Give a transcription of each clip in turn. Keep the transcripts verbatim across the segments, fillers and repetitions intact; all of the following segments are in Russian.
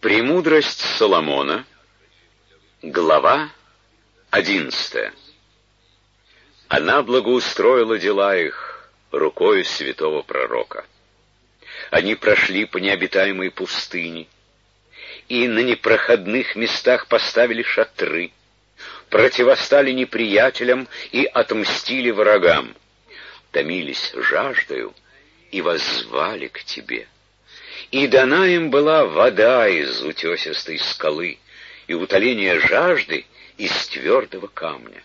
Премудрость Соломона, глава одиннадцатая. Она благоустроила дела их рукою святого пророка. Они прошли по необитаемой пустыне, и на непроходных местах поставили шатры, противостали неприятелям и отмстили врагам, томились жаждою и воззвали к тебе. И дана им была вода из утесистой скалы, и утоление жажды из твердого камня.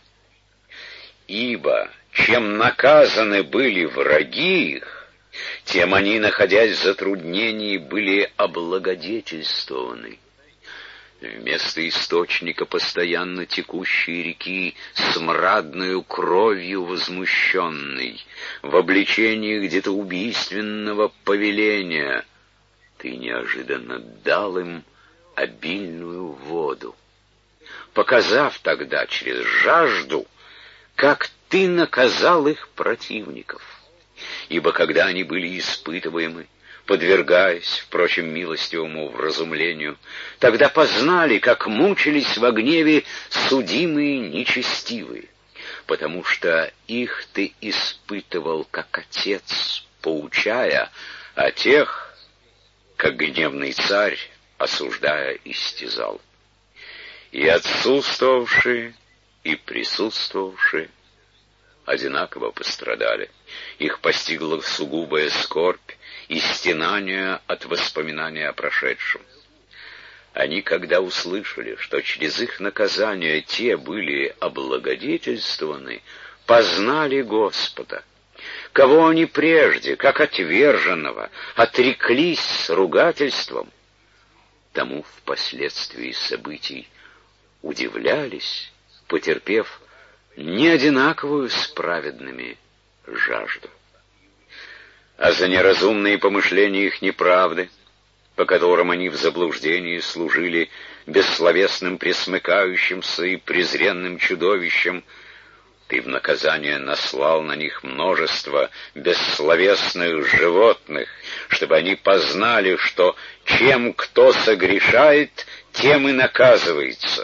Ибо чем наказаны были враги их, тем они, находясь в затруднении, были облагодетельствованы. Вместо источника постоянно текущей реки, смрадную кровью возмущенной, в обличении где-то убийственного повеления, ты неожиданно дал им обильную воду, показав тогда через жажду, как ты наказал их противников. Ибо когда они были испытываемы, подвергаясь, впрочем, милостивому вразумлению, тогда познали, как мучились во гневе судимые нечестивые, потому что их ты испытывал, как отец, поучая, а тех, как гневный царь, осуждая, истязал. И отсутствовавшие, и присутствовавшие одинаково пострадали. Их постигла сугубая скорбь и стенание от воспоминания о прошедшем. Они, когда услышали, что через их наказание те были облагодетельствованы, познали Господа, кого они прежде, как отверженного, отреклись с ругательством, тому впоследствии событий удивлялись, потерпев неодинаковую с праведными жажду. А за неразумные помышления их неправды, по которым они в заблуждении служили бессловесным пресмыкающимся и презренным чудовищем, ты в наказание наслал на них множество бессловесных животных, чтобы они познали, что чем кто согрешает, тем и наказывается.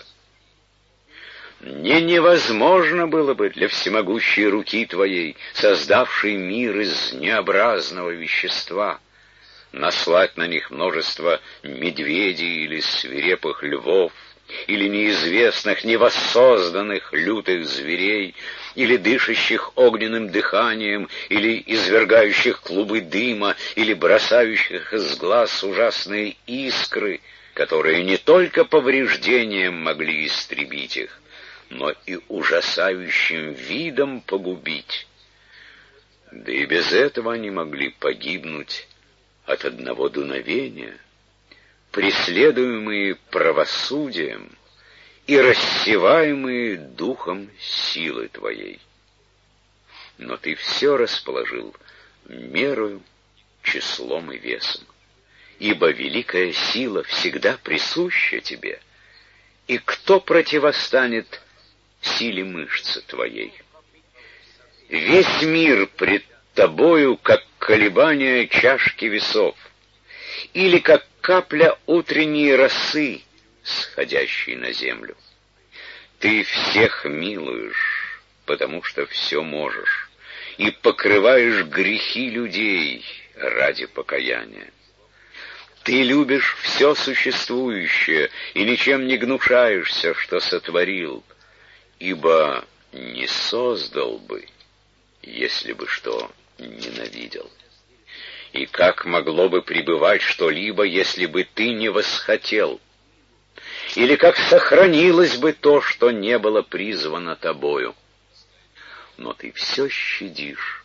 Не невозможно было бы для всемогущей руки твоей, создавшей мир из необразного вещества, наслать на них множество медведей или свирепых львов, или неизвестных, невоссозданных лютых зверей, или дышащих огненным дыханием, или извергающих клубы дыма, или бросающих из глаз ужасные искры, которые не только повреждением могли истребить их, но и ужасающим видом погубить. Да и без этого они могли погибнуть от одного дуновения, преследуемые правосудием и рассеваемые духом силы твоей. Но ты все расположил мерою, числом и весом, ибо великая сила всегда присуща тебе, и кто противостанет силе мышцы твоей? Весь мир пред тобою, как колебание чашки весов, или как капля утренней росы, сходящей на землю. Ты всех милуешь, потому что все можешь, и покрываешь грехи людей ради покаяния. Ты любишь все существующее и ничем не гнушаешься, что сотворил, ибо не создал бы, если бы что ненавидел. И как могло бы пребывать что-либо, если бы ты не восхотел? Или как сохранилось бы то, что не было призвано тобою? Но ты все щадишь,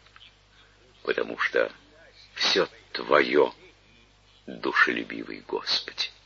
потому что все твое, душелюбивый Господи.